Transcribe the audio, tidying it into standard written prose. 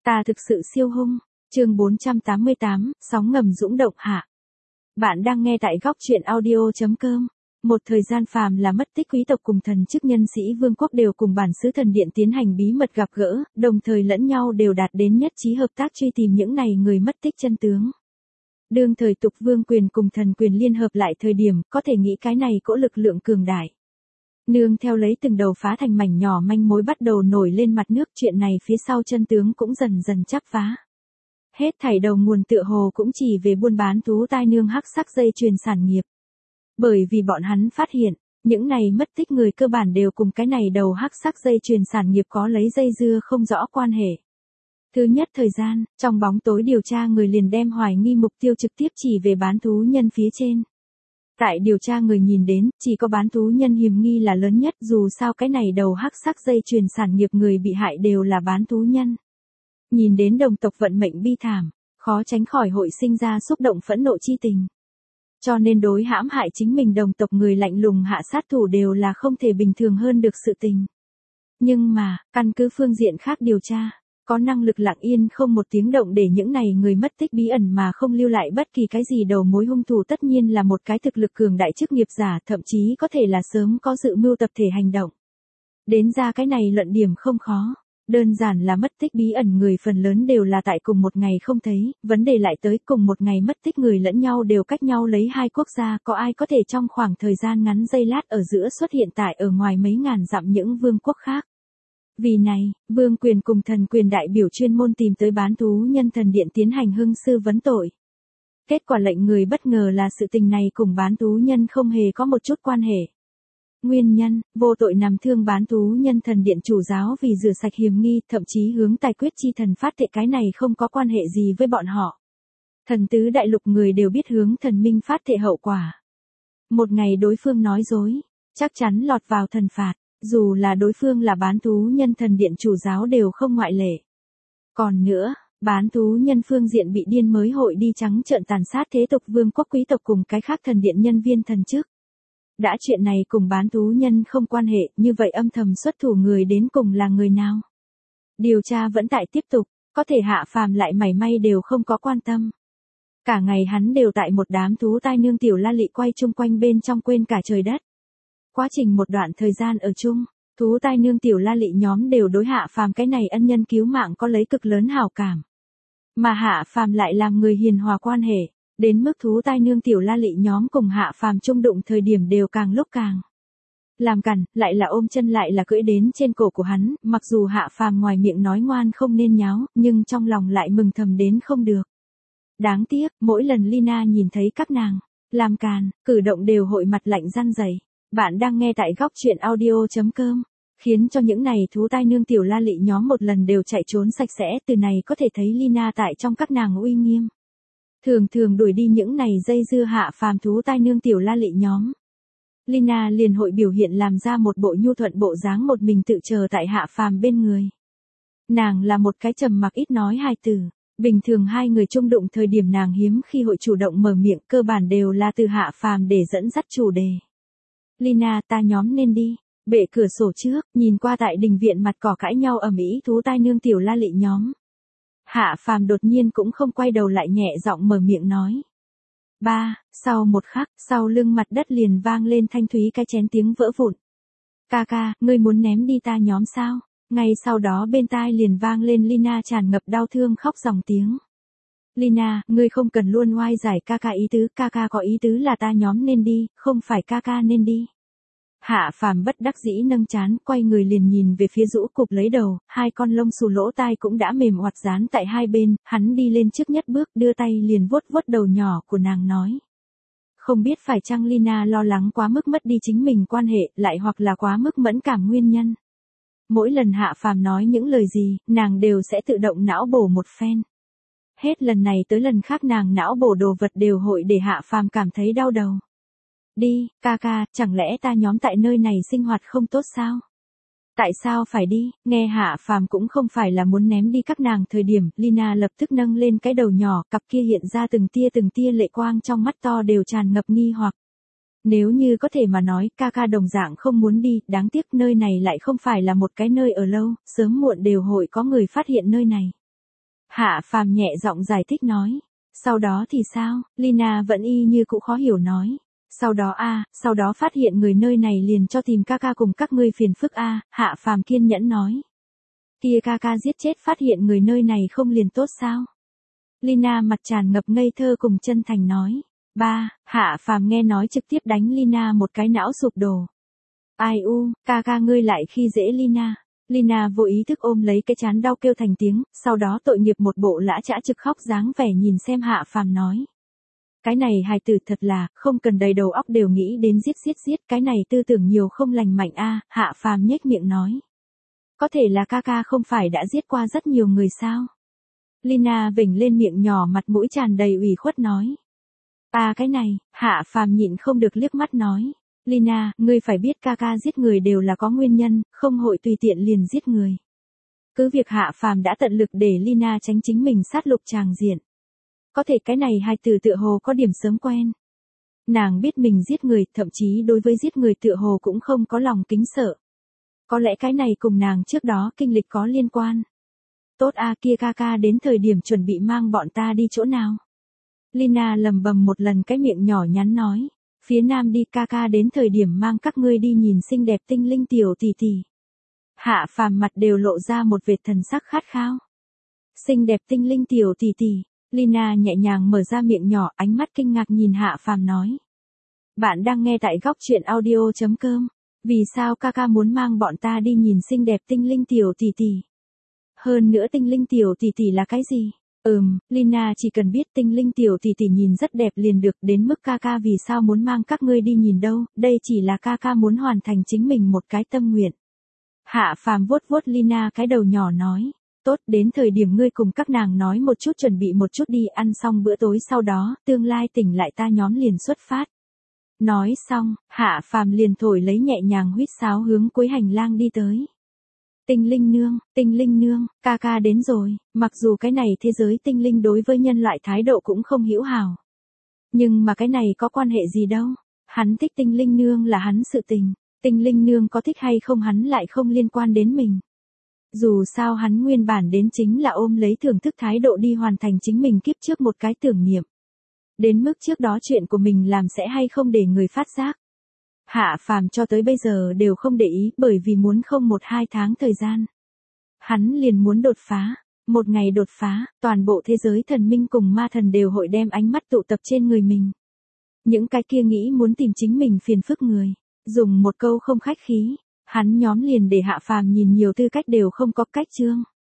Ta thực sự siêu hung. Chương 488, sóng ngầm dũng động hạ. Bạn đang nghe tại góc truyện audio.com. Một thời gian phàm là mất tích quý tộc cùng thần chức nhân sĩ vương quốc đều cùng bản xứ thần điện tiến hành bí mật gặp gỡ, đồng thời lẫn nhau đều đạt đến nhất trí hợp tác truy tìm những này người mất tích chân tướng. Đương thời tục vương quyền cùng thần quyền liên hợp lại thời điểm, có thể nghĩ cái này cỗ lực lượng cường đại. Nương theo lấy từng đầu phá thành mảnh nhỏ manh mối bắt đầu nổi lên mặt nước, chuyện này phía sau chân tướng cũng dần dần chắp vá. Hết thảy đầu nguồn tựa hồ cũng chỉ về buôn bán thú tai nương hắc sắc dây chuyền sản nghiệp. Bởi vì bọn hắn phát hiện, những này mất tích người cơ bản đều cùng cái này đầu hắc sắc dây chuyền sản nghiệp có lấy dây dưa không rõ quan hệ. Thứ nhất thời gian, trong bóng tối điều tra người liền đem hoài nghi mục tiêu trực tiếp chỉ về bán thú nhân phía trên. Tại điều tra người nhìn đến, chỉ có bán thú nhân hiểm nghi là lớn nhất, dù sao cái này đầu hắc sắc dây chuyền sản nghiệp người bị hại đều là bán thú nhân. Nhìn đến đồng tộc vận mệnh bi thảm, khó tránh khỏi hội sinh ra xúc động phẫn nộ chi tình. Cho nên đối hãm hại chính mình đồng tộc người lạnh lùng hạ sát thủ đều là không thể bình thường hơn được sự tình. Nhưng mà, căn cứ phương diện khác điều tra, có năng lực lặng yên không một tiếng động để những này người mất tích bí ẩn mà không lưu lại bất kỳ cái gì đầu mối hung thủ tất nhiên là một cái thực lực cường đại chức nghiệp giả, thậm chí có thể là sớm có dự mưu tập thể hành động. Đến ra cái này luận điểm không khó. Đơn giản là mất tích bí ẩn người phần lớn đều là tại cùng một ngày không thấy, vấn đề lại tới cùng một ngày mất tích người lẫn nhau đều cách nhau lấy hai quốc gia, có ai có thể trong khoảng thời gian ngắn giây lát ở giữa xuất hiện tại ở ngoài mấy ngàn dặm những vương quốc khác. Vì này, vương quyền cùng thần quyền đại biểu chuyên môn tìm tới bán thú nhân thần điện tiến hành hưng sư vấn tội. Kết quả lệnh người bất ngờ là sự tình này cùng bán thú nhân không hề có một chút quan hệ. Nguyên nhân, vô tội nằm thương bán thú nhân thần điện chủ giáo vì rửa sạch hiểm nghi, thậm chí hướng tài quyết chi thần phát thệ cái này không có quan hệ gì với bọn họ. Thần tứ đại lục người đều biết hướng thần minh phát thệ hậu quả. Một ngày đối phương nói dối, chắc chắn lọt vào thần phạt, dù là đối phương là bán thú nhân thần điện chủ giáo đều không ngoại lệ. Còn nữa, bán thú nhân phương diện bị điên mới hội đi trắng trợn tàn sát thế tục vương quốc quý tộc cùng cái khác thần điện nhân viên thần chức. Đã chuyện này cùng bán thú nhân không quan hệ, như vậy âm thầm xuất thủ người đến cùng là người nào? Điều tra vẫn tại tiếp tục, có thể Hạ Phàm lại mảy may đều không có quan tâm. Cả ngày hắn đều tại một đám thú tai nương tiểu la lị quay chung quanh bên trong quên cả trời đất. Quá trình một đoạn thời gian ở chung, thú tai nương tiểu la lị nhóm đều đối Hạ Phàm cái này ân nhân cứu mạng có lấy cực lớn hảo cảm. Mà Hạ Phàm lại làm người hiền hòa quan hệ. Đến mức thú tai nương tiểu la lị nhóm cùng Hạ Phàm chung đụng thời điểm đều càng lúc càng làm cằn, lại là ôm chân lại là cưỡi đến trên cổ của hắn, mặc dù Hạ Phàm ngoài miệng nói ngoan không nên nháo, nhưng trong lòng lại mừng thầm đến không được. Đáng tiếc, mỗi lần Lina nhìn thấy các nàng làm càn, cử động đều hội mặt lạnh răn rẩy. Bạn đang nghe tại góc truyện audio.com, khiến cho những này thú tai nương tiểu la lị nhóm một lần đều chạy trốn sạch sẽ, từ này có thể thấy Lina tại trong các nàng uy nghiêm. Thường thường đuổi đi những này dây dưa Hạ Phàm thú tai nương tiểu la lị nhóm. Lina liền hội biểu hiện làm ra một bộ nhu thuận bộ dáng một mình tự chờ tại Hạ Phàm bên người. Nàng là một cái trầm mặc ít nói hài tử, bình thường hai người chung đụng thời điểm nàng hiếm khi hội chủ động mở miệng, cơ bản đều là từ Hạ Phàm để dẫn dắt chủ đề. Lina, ta nhóm nên đi. Bệ cửa sổ trước, nhìn qua tại đình viện mặt cỏ cãi nhau ầm ĩ thú tai nương tiểu la lị nhóm. Hạ Phàm đột nhiên cũng không quay đầu lại nhẹ giọng mở miệng nói. Sau một khắc, sau lưng mặt đất liền vang lên thanh thúy cái chén tiếng vỡ vụn. Ca, ngươi muốn ném đi ta nhóm sao? Ngay sau đó bên tai liền vang lên Lina tràn ngập đau thương khóc ròng tiếng. Lina, ngươi không cần luôn oai giải ca ý tứ, ca có ý tứ là ta nhóm nên đi, không phải ca nên đi. Hạ Phàm bất đắc dĩ nâng trán, quay người liền nhìn về phía rũ cụp lấy đầu, hai con lông xù lỗ tai cũng đã mềm oặt dán tại hai bên, hắn đi lên trước nhất bước, đưa tay liền vuốt vuốt đầu nhỏ của nàng nói. Không biết phải chăng Lina lo lắng quá mức mất đi chính mình quan hệ, lại hoặc là quá mức mẫn cảm nguyên nhân. Mỗi lần Hạ Phàm nói những lời gì, nàng đều sẽ tự động não bổ một phen. Hết lần này tới lần khác nàng não bổ đồ vật đều hội để Hạ Phàm cảm thấy đau đầu. Đi, ca, chẳng lẽ ta nhóm tại nơi này sinh hoạt không tốt sao? Tại sao phải đi? Nghe Hạ Phàm cũng không phải là muốn ném đi các nàng thời điểm, Lina lập tức nâng lên cái đầu nhỏ, cặp kia hiện ra từng tia lệ quang trong mắt to đều tràn ngập nghi hoặc. Nếu như có thể mà nói, ca đồng dạng không muốn đi, đáng tiếc nơi này lại không phải là một cái nơi ở lâu, sớm muộn đều hội có người phát hiện nơi này. Hạ Phàm nhẹ giọng giải thích nói. Sau đó thì sao? Lina vẫn y như cũ khó hiểu nói. Sau đó phát hiện người nơi này liền cho tìm ca ca cùng các ngươi phiền phức Hạ Phàm kiên nhẫn nói. Kia ca ca giết chết phát hiện người nơi này không liền tốt sao? Lina mặt tràn ngập ngây thơ cùng chân thành nói. Hạ Phàm nghe nói trực tiếp đánh Lina một cái não sụp đổ. Ai u, ca ca ngươi lại khi dễ Lina. Lina vô ý thức ôm lấy cái chán đau kêu thành tiếng, sau đó tội nghiệp một bộ lã chã trực khóc dáng vẻ nhìn xem Hạ Phàm nói. Cái này hài tử thật là, không cần đầy đầu óc đều nghĩ đến giết, cái này tư tưởng nhiều không lành mạnh Hạ Phàm nhếch miệng nói. Có thể là ca ca không phải đã giết qua rất nhiều người sao? Lina vểnh lên miệng nhỏ mặt mũi tràn đầy ủy khuất nói. Cái này, Hạ Phàm nhịn không được liếc mắt nói. Lina, ngươi phải biết ca ca giết người đều là có nguyên nhân, không hội tùy tiện liền giết người. Cứ việc Hạ Phàm đã tận lực để Lina tránh chính mình sát lục tràng diện. Có thể cái này hai từ tựa hồ có điểm sớm quen. Nàng biết mình giết người, thậm chí đối với giết người tựa hồ cũng không có lòng kính sợ. Có lẽ cái này cùng nàng trước đó kinh lịch có liên quan. Tốt kia ca ca đến thời điểm chuẩn bị mang bọn ta đi chỗ nào? Lina lầm bầm một lần cái miệng nhỏ nhắn nói. Phía nam đi ca ca đến thời điểm mang các ngươi đi nhìn xinh đẹp tinh linh tiểu tỷ tỷ. Hạ Phàm mặt đều lộ ra một vệt thần sắc khát khao. Xinh đẹp tinh linh tiểu tỷ tỷ. Lina nhẹ nhàng mở ra miệng nhỏ ánh mắt kinh ngạc nhìn Hạ Phàm nói. Bạn đang nghe tại góc truyện audio.com. Vì sao ca ca muốn mang bọn ta đi nhìn xinh đẹp tinh linh tiểu tỷ tỷ? Hơn nữa tinh linh tiểu tỷ tỷ là cái gì? Lina chỉ cần biết tinh linh tiểu tỷ tỷ nhìn rất đẹp liền được, đến mức ca ca vì sao muốn mang các ngươi đi nhìn đâu, đây chỉ là ca ca muốn hoàn thành chính mình một cái tâm nguyện. Hạ Phàm vuốt vuốt Lina cái đầu nhỏ nói, tốt, đến thời điểm ngươi cùng các nàng nói một chút chuẩn bị một chút đi, ăn xong bữa tối sau đó, tương lai tỉnh lại ta nhóm liền xuất phát. Nói xong, Hạ Phàm liền thổi lấy nhẹ nhàng huýt sáo hướng cuối hành lang đi tới. Tinh linh nương, ca ca đến rồi, mặc dù cái này thế giới tinh linh đối với nhân loại thái độ cũng không hữu hảo. Nhưng mà cái này có quan hệ gì đâu, hắn thích tinh linh nương là hắn sự tình, tinh linh nương có thích hay không hắn lại không liên quan đến mình. Dù sao hắn nguyên bản đến chính là ôm lấy thưởng thức thái độ đi hoàn thành chính mình kiếp trước một cái tưởng niệm. Đến mức trước đó chuyện của mình làm sẽ hay không để người phát giác. Hạ Phàm cho tới bây giờ đều không để ý bởi vì muốn không 1-2 tháng thời gian. Hắn liền muốn đột phá, một ngày đột phá, toàn bộ thế giới thần minh cùng ma thần đều hội đem ánh mắt tụ tập trên người mình. Những cái kia nghĩ muốn tìm chính mình phiền phức người, dùng một câu không khách khí, hắn nhóm liền để Hạ Phàm nhìn nhiều tư cách đều không có cách chương.